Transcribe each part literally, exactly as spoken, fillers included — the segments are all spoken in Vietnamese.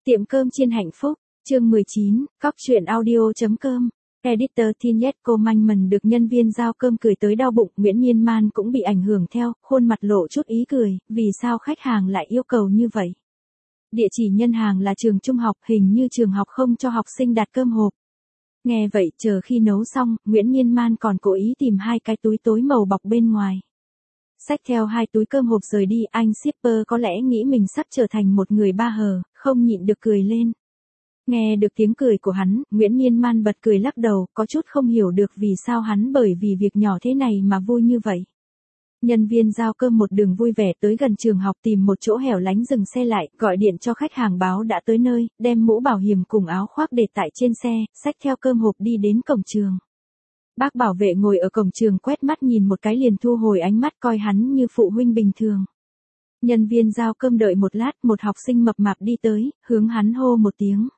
Tiệm cơm chiên hạnh phúc, chương mười chín, cóc truyện audio.com. Editor Thinet cô manh mần được nhân viên giao cơm cười tới đau bụng, Nguyễn Miên Man cũng bị ảnh hưởng theo, khuôn mặt lộ chút ý cười, vì sao khách hàng lại yêu cầu như vậy? Địa chỉ nhân hàng là trường trung học, hình như trường học không cho học sinh đặt cơm hộp. Nghe vậy, chờ khi nấu xong, Nguyễn Miên Man còn cố ý tìm hai cái túi tối màu bọc bên ngoài. Xách theo hai túi cơm hộp rời đi, anh shipper có lẽ nghĩ mình sắp trở thành một người ba hờ, không nhịn được cười lên. Nghe được tiếng cười của hắn, Nguyễn Miên Man bật cười lắc đầu, có chút không hiểu được vì sao hắn bởi vì việc nhỏ thế này mà vui như vậy. Nhân viên giao cơm một đường vui vẻ tới gần trường học, tìm một chỗ hẻo lánh dừng xe lại, gọi điện cho khách hàng báo đã tới nơi, đem mũ bảo hiểm cùng áo khoác để tại trên xe, xách theo cơm hộp đi đến cổng trường. Bác bảo vệ ngồi ở cổng trường quét mắt nhìn một cái liền thu hồi ánh mắt, coi hắn như phụ huynh bình thường. Nhân viên giao cơm đợi một lát, một học sinh mập mạp đi tới, hướng hắn hô một tiếng.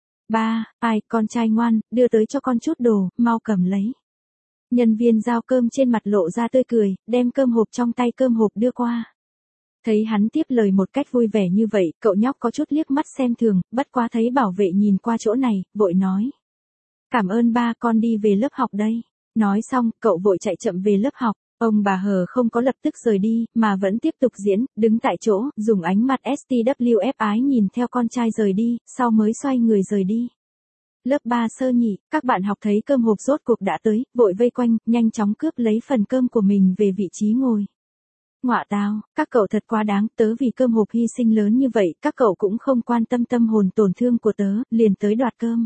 Ba, ai, con trai ngoan, đưa tới cho con chút đồ, mau cầm lấy. Nhân viên giao cơm trên mặt lộ ra tươi cười, đem cơm hộp trong tay cơm hộp đưa qua. Thấy hắn tiếp lời một cách vui vẻ như vậy, cậu nhóc có chút liếc mắt xem thường, bất quá thấy bảo vệ nhìn qua chỗ này, vội nói. Cảm ơn ba, con đi về lớp học đây. Nói xong, cậu vội chạy chậm về lớp học. Ông bà Hờ không có lập tức rời đi, mà vẫn tiếp tục diễn, đứng tại chỗ, dùng ánh mặt ét tê vê ép ái nhìn theo con trai rời đi, sau mới xoay người rời đi. Lớp ba sơ nhị, các bạn học thấy cơm hộp rốt cuộc đã tới, vội vây quanh, nhanh chóng cướp lấy phần cơm của mình về vị trí ngồi. Ngọa tao, các cậu thật quá đáng, tớ vì cơm hộp hy sinh lớn như vậy, các cậu cũng không quan tâm tâm hồn tổn thương của tớ, liền tới đoạt cơm.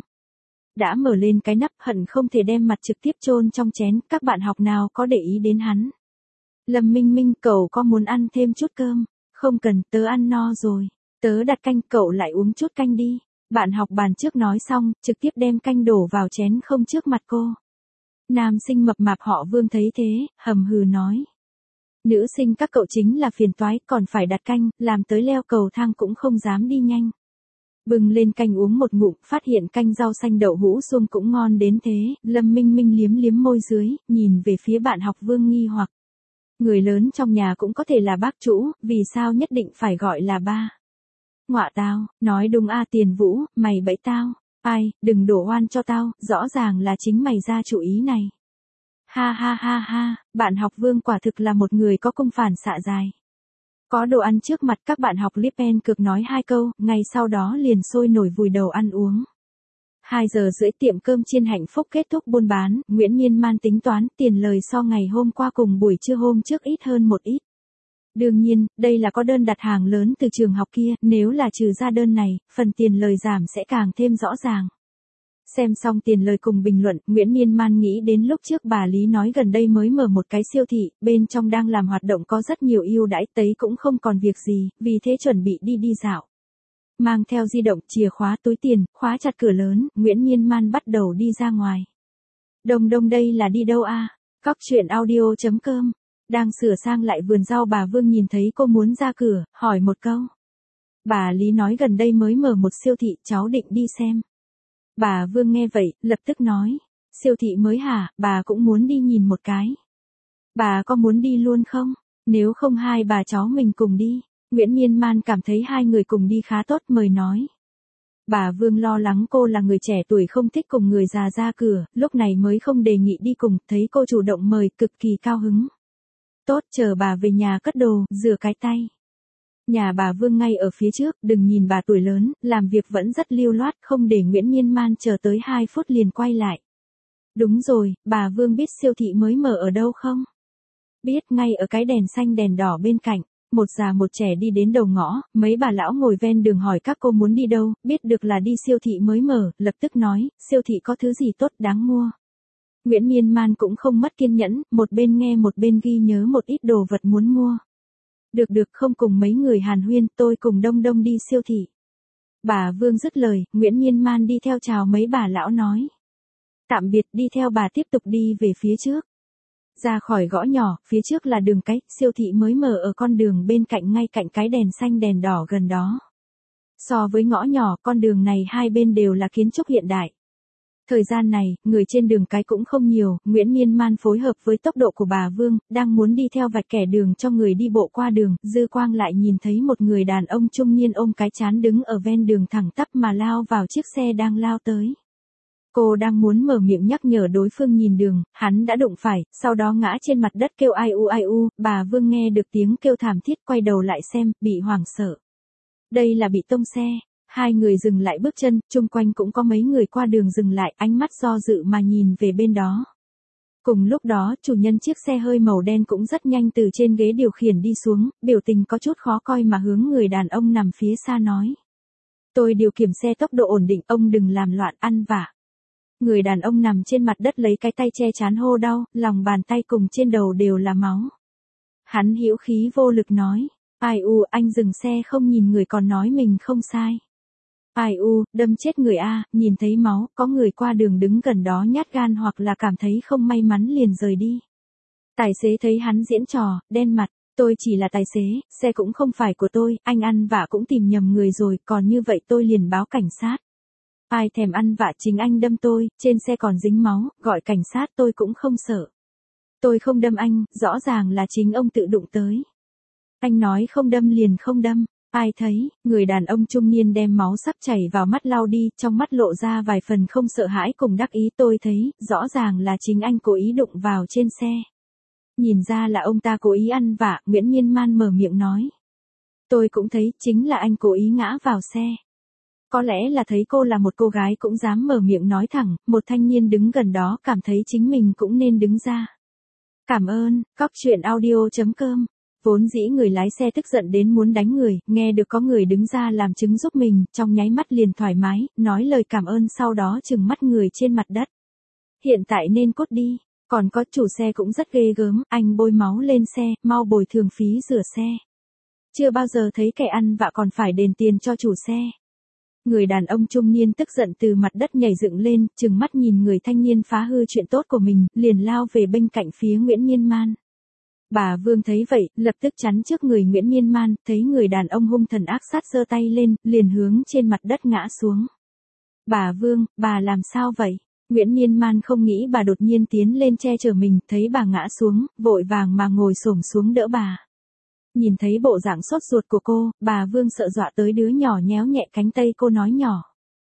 Đã mở lên cái nắp, hận không thể đem mặt trực tiếp chôn trong chén, các bạn học nào có để ý đến hắn. Lâm Minh Minh, cậu có muốn ăn thêm chút cơm? Không cần, tớ ăn no rồi. Tớ đặt canh, cậu lại uống chút canh đi. Bạn học bàn trước nói xong, trực tiếp đem canh đổ vào chén không trước mặt cô. Nam sinh mập mạp họ Vương thấy thế, hầm hừ nói. Nữ sinh các cậu chính là phiền toái, còn phải đặt canh, làm tới leo cầu thang cũng không dám đi nhanh. Bừng lên canh uống một ngụm, phát hiện canh rau xanh đậu hũ xuông cũng ngon đến thế, Lâm Minh Minh liếm liếm môi dưới, nhìn về phía bạn học Vương nghi hoặc. Người lớn trong nhà cũng có thể là bác chủ, vì sao nhất định phải gọi là ba? Ngọa tao, nói đúng a Tiền Vũ, mày bẫy tao. Ai, đừng đổ oan cho tao, rõ ràng là chính mày ra chủ ý này. Ha ha ha ha, bạn học Vương quả thực là một người có công phản xạ dài. Có đồ ăn trước mặt, các bạn học Lipen cực nói hai câu, ngay sau đó liền sôi nổi vùi đầu ăn uống. Hai giờ rưỡi tiệm cơm chiên hạnh phúc kết thúc buôn bán, Nguyễn Miên Man tính toán tiền lời so ngày hôm qua cùng buổi trưa hôm trước ít hơn một ít. Đương nhiên, đây là có đơn đặt hàng lớn từ trường học kia, nếu là trừ ra đơn này, phần tiền lời giảm sẽ càng thêm rõ ràng. Xem xong tiền lời cùng bình luận, Nguyễn Miên Man nghĩ đến lúc trước bà Lý nói gần đây mới mở một cái siêu thị, bên trong đang làm hoạt động có rất nhiều ưu đãi, tấy cũng không còn việc gì, vì thế chuẩn bị đi đi dạo. Mang theo di động, chìa khóa, túi tiền, khóa chặt cửa lớn, Nguyễn Miên Man bắt đầu đi ra ngoài. Đông đông đây là đi đâu a? Cóc truyện audio.com. Đang sửa sang lại vườn rau bà Vương nhìn thấy cô muốn ra cửa, hỏi một câu. Bà Lý nói gần đây mới mở một siêu thị, cháu định đi xem. Bà Vương nghe vậy, lập tức nói. Siêu thị mới hả, bà cũng muốn đi nhìn một cái. Bà có muốn đi luôn không? Nếu không hai bà cháu mình cùng đi. Nguyễn Miên Man cảm thấy hai người cùng đi khá tốt, mời nói. Bà Vương lo lắng cô là người trẻ tuổi không thích cùng người già ra cửa, lúc này mới không đề nghị đi cùng, thấy cô chủ động mời, cực kỳ cao hứng. Tốt, chờ bà về nhà cất đồ, rửa cái tay. Nhà bà Vương ngay ở phía trước, đừng nhìn bà tuổi lớn, làm việc vẫn rất lưu loát, không để Nguyễn Miên Man chờ tới hai phút liền quay lại. Đúng rồi, bà Vương biết siêu thị mới mở ở đâu không? Biết, ngay ở cái đèn xanh đèn đỏ bên cạnh. Một già một trẻ đi đến đầu ngõ, mấy bà lão ngồi ven đường hỏi các cô muốn đi đâu, biết được là đi siêu thị mới mở, lập tức nói, siêu thị có thứ gì tốt đáng mua. Nguyễn Miên Man cũng không mất kiên nhẫn, một bên nghe một bên ghi nhớ một ít đồ vật muốn mua. Được được, không cùng mấy người hàn huyên, tôi cùng Đông Đông đi siêu thị. Bà Vương dứt lời, Nguyễn Miên Man đi theo chào mấy bà lão nói. Tạm biệt, đi theo bà tiếp tục đi về phía trước. Ra khỏi gõ nhỏ, phía trước là đường cái, siêu thị mới mở ở con đường bên cạnh ngay cạnh cái đèn xanh đèn đỏ gần đó. So với ngõ nhỏ, con đường này hai bên đều là kiến trúc hiện đại. Thời gian này, người trên đường cái cũng không nhiều, Nguyễn Miên Man phối hợp với tốc độ của bà Vương, đang muốn đi theo vạch kẻ đường cho người đi bộ qua đường, dư quang lại nhìn thấy một người đàn ông trung niên ôm cái trán đứng ở ven đường thẳng tắp mà lao vào chiếc xe đang lao tới. Cô đang muốn mở miệng nhắc nhở đối phương nhìn đường, hắn đã đụng phải, sau đó ngã trên mặt đất kêu ai u ai u, bà Vương nghe được tiếng kêu thảm thiết quay đầu lại xem, bị hoảng sợ. Đây là bị tông xe. Hai người dừng lại bước chân, chung quanh cũng có mấy người qua đường dừng lại, ánh mắt do dự mà nhìn về bên đó. Cùng lúc đó, chủ nhân chiếc xe hơi màu đen cũng rất nhanh từ trên ghế điều khiển đi xuống, biểu tình có chút khó coi mà hướng người đàn ông nằm phía xa nói. Tôi điều khiển xe tốc độ ổn định, ông đừng làm loạn ăn vạ. Người đàn ông nằm trên mặt đất lấy cái tay che chán hô đau, lòng bàn tay cùng trên đầu đều là máu. Hắn hữu khí vô lực nói, ai u anh dừng xe không nhìn người còn nói mình không sai. Ai u, đâm chết người a, nhìn thấy máu, có người qua đường đứng gần đó nhát gan hoặc là cảm thấy không may mắn liền rời đi. Tài xế thấy hắn diễn trò, đen mặt, tôi chỉ là tài xế, xe cũng không phải của tôi, anh ăn vạ cũng tìm nhầm người rồi, còn như vậy tôi liền báo cảnh sát. Ai thèm ăn vạ, chính anh đâm tôi, trên xe còn dính máu, gọi cảnh sát tôi cũng không sợ. Tôi không đâm anh, rõ ràng là chính ông tự đụng tới. Anh nói không đâm liền không đâm. Ai thấy, người đàn ông trung niên đem máu sắp chảy vào mắt lau đi, trong mắt lộ ra vài phần không sợ hãi cùng đắc ý. Tôi thấy, rõ ràng là chính anh cố ý đụng vào trên xe. Nhìn ra là ông ta cố ý ăn vạ, Nguyễn Miên Man mở miệng nói. Tôi cũng thấy, chính là anh cố ý ngã vào xe. Có lẽ là thấy cô là một cô gái cũng dám mở miệng nói thẳng, một thanh niên đứng gần đó cảm thấy chính mình cũng nên đứng ra. Cảm ơn, cóc truyện audio chấm com. Vốn dĩ người lái xe tức giận đến muốn đánh người, nghe được có người đứng ra làm chứng giúp mình, trong nháy mắt liền thoải mái, nói lời cảm ơn sau đó trừng mắt người trên mặt đất. Hiện tại nên cút đi, còn có chủ xe cũng rất ghê gớm, anh bôi máu lên xe, mau bồi thường phí rửa xe. Chưa bao giờ thấy kẻ ăn vạ còn phải đền tiền cho chủ xe. Người đàn ông trung niên tức giận từ mặt đất nhảy dựng lên, trừng mắt nhìn người thanh niên phá hư chuyện tốt của mình, liền lao về bên cạnh phía Nguyễn Miên Man. Bà Vương thấy vậy, lập tức chắn trước người Nguyễn Miên Man, thấy người đàn ông hung thần ác sát giơ tay lên, liền hướng trên mặt đất ngã xuống. Bà Vương, bà làm sao vậy? Nguyễn Miên Man không nghĩ bà đột nhiên tiến lên che chở mình, thấy bà ngã xuống, vội vàng mà ngồi xổm xuống đỡ bà. Nhìn thấy bộ dạng sốt ruột của cô, bà Vương sợ dọa tới đứa nhỏ nhéo nhẹ cánh tay cô nói nhỏ.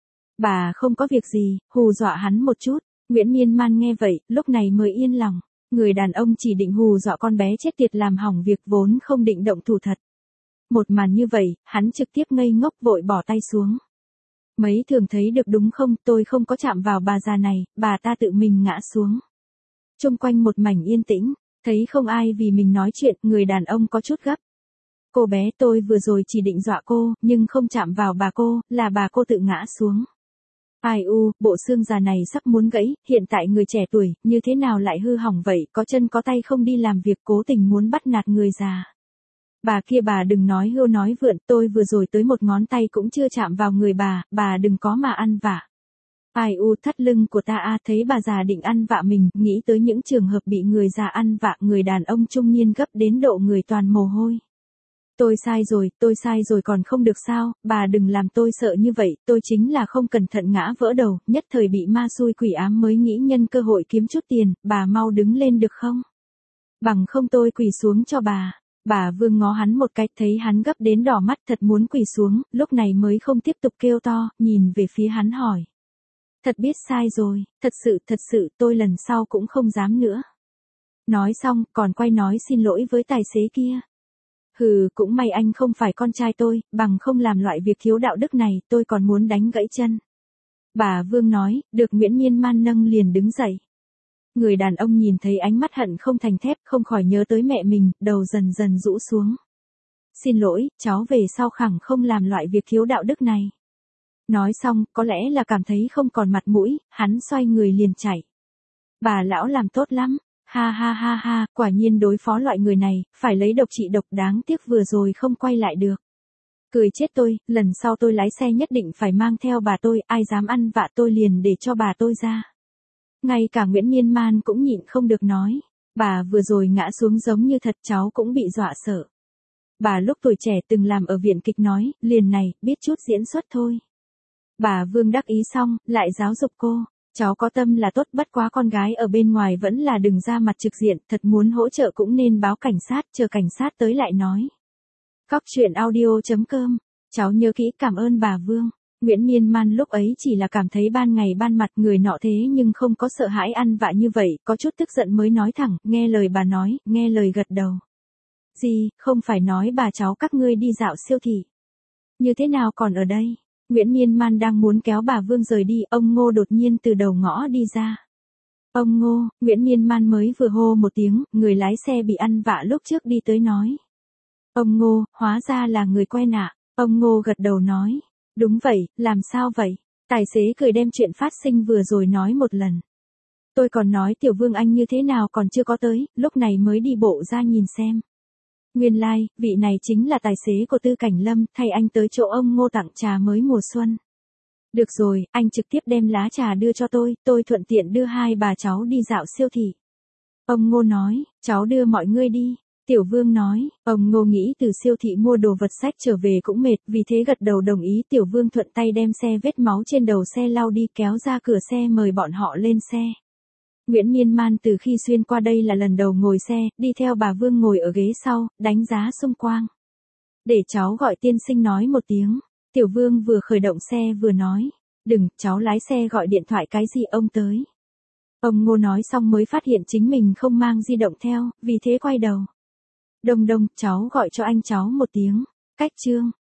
Bà không có việc gì, hù dọa hắn một chút. Nguyễn Miên Man nghe vậy, lúc này mới yên lòng. Người đàn ông chỉ định hù dọa con bé chết tiệt làm hỏng việc vốn không định động thủ thật. Một màn như vậy, hắn trực tiếp ngây ngốc vội bỏ tay xuống. Mấy thường thấy được đúng không, tôi không có chạm vào bà già này, bà ta tự mình ngã xuống. Xung quanh một mảnh yên tĩnh, thấy không ai vì mình nói chuyện, người đàn ông có chút gấp. Cô bé tôi vừa rồi chỉ định dọa cô, nhưng không chạm vào bà cô, là bà cô tự ngã xuống. Ai u, bộ xương già này sắp muốn gãy, hiện tại người trẻ tuổi, như thế nào lại hư hỏng vậy, có chân có tay không đi làm việc cố tình muốn bắt nạt người già. Bà kia bà đừng nói hưu nói vượn, tôi vừa rồi tới một ngón tay cũng chưa chạm vào người bà, bà đừng có mà ăn vạ. Ai u, thắt lưng của ta a, thấy bà già định ăn vạ mình, nghĩ tới những trường hợp bị người già ăn vạ, người đàn ông trung niên gấp đến độ người toàn mồ hôi. Tôi sai rồi, tôi sai rồi còn không được sao, bà đừng làm tôi sợ như vậy, tôi chính là không cẩn thận ngã vỡ đầu, nhất thời bị ma xui quỷ ám mới nghĩ nhân cơ hội kiếm chút tiền, bà mau đứng lên được không? Bằng không tôi quỳ xuống cho bà. Bà Vương ngó hắn một cái, thấy hắn gấp đến đỏ mắt thật muốn quỳ xuống, lúc này mới không tiếp tục kêu to, nhìn về phía hắn hỏi. Thật biết sai rồi, thật sự, thật sự, tôi lần sau cũng không dám nữa. Nói xong, còn quay nói xin lỗi với tài xế kia. Hừ, cũng may anh không phải con trai tôi, bằng không làm loại việc thiếu đạo đức này, tôi còn muốn đánh gãy chân. Bà Vương nói, được Nguyễn Miên Man nâng liền đứng dậy. Người đàn ông nhìn thấy ánh mắt hận không thành thép, không khỏi nhớ tới mẹ mình, đầu dần dần rũ xuống. Xin lỗi, cháu về sau khẳng không làm loại việc thiếu đạo đức này. Nói xong, có lẽ là cảm thấy không còn mặt mũi, hắn xoay người liền chạy. Bà lão làm tốt lắm. Ha ha ha ha, quả nhiên đối phó loại người này, phải lấy độc trị độc, đáng tiếc vừa rồi không quay lại được. Cười chết tôi, lần sau tôi lái xe nhất định phải mang theo bà tôi, ai dám ăn vạ tôi liền để cho bà tôi ra. Ngay cả Nguyễn Miên Man cũng nhịn không được nói, bà vừa rồi ngã xuống giống như thật, cháu cũng bị dọa sợ. Bà lúc tuổi trẻ từng làm ở viện kịch nói, liền này, biết chút diễn xuất thôi. Bà Vương đắc ý xong, lại giáo dục cô. Cháu có tâm là tốt, bất quá con gái ở bên ngoài vẫn là đừng ra mặt trực diện, thật muốn hỗ trợ cũng nên báo cảnh sát, chờ cảnh sát tới lại nói. Cóc truyện audio chấm com, cháu nhớ kỹ, cảm ơn bà Vương. Nguyễn Miên Man lúc ấy chỉ là cảm thấy ban ngày ban mặt người nọ thế nhưng không có sợ hãi ăn vạ như vậy, có chút tức giận mới nói thẳng, nghe lời bà nói, nghe lời gật đầu. Gì, không phải nói bà cháu các ngươi đi dạo siêu thị. Như thế nào còn ở đây? Nguyễn Miên Man đang muốn kéo bà Vương rời đi, ông Ngô đột nhiên từ đầu ngõ đi ra. Ông Ngô, Nguyễn Miên Man mới vừa hô một tiếng, người lái xe bị ăn vạ lúc trước đi tới nói. Ông Ngô, hóa ra là người quen ạ. Ông Ngô gật đầu nói. Đúng vậy, làm sao vậy? Tài xế cười đem chuyện phát sinh vừa rồi nói một lần. Tôi còn nói Tiểu Vương anh như thế nào còn chưa có tới, lúc này mới đi bộ ra nhìn xem. Nguyên lai, like, vị này chính là tài xế của Tư Cảnh Lâm, thay anh tới chỗ ông Ngô tặng trà mới mùa xuân. Được rồi, anh trực tiếp đem lá trà đưa cho tôi, tôi thuận tiện đưa hai bà cháu đi dạo siêu thị. Ông Ngô nói, cháu đưa mọi người đi. Tiểu Vương nói, ông Ngô nghĩ từ siêu thị mua đồ vật sách trở về cũng mệt, vì thế gật đầu đồng ý. Tiểu Vương thuận tay đem xe vết máu trên đầu xe lau đi, kéo ra cửa xe mời bọn họ lên xe. Nguyễn Miên Man từ khi xuyên qua đây là lần đầu ngồi xe, đi theo bà Vương ngồi ở ghế sau, đánh giá xung quanh. Để cháu gọi tiên sinh nói một tiếng. Tiểu Vương vừa khởi động xe vừa nói. Đừng, cháu lái xe gọi điện thoại cái gì ông tới. Ông Ngô nói xong mới phát hiện chính mình không mang di động theo, vì thế quay đầu. Đông Đông, cháu gọi cho anh cháu một tiếng. Cách chương.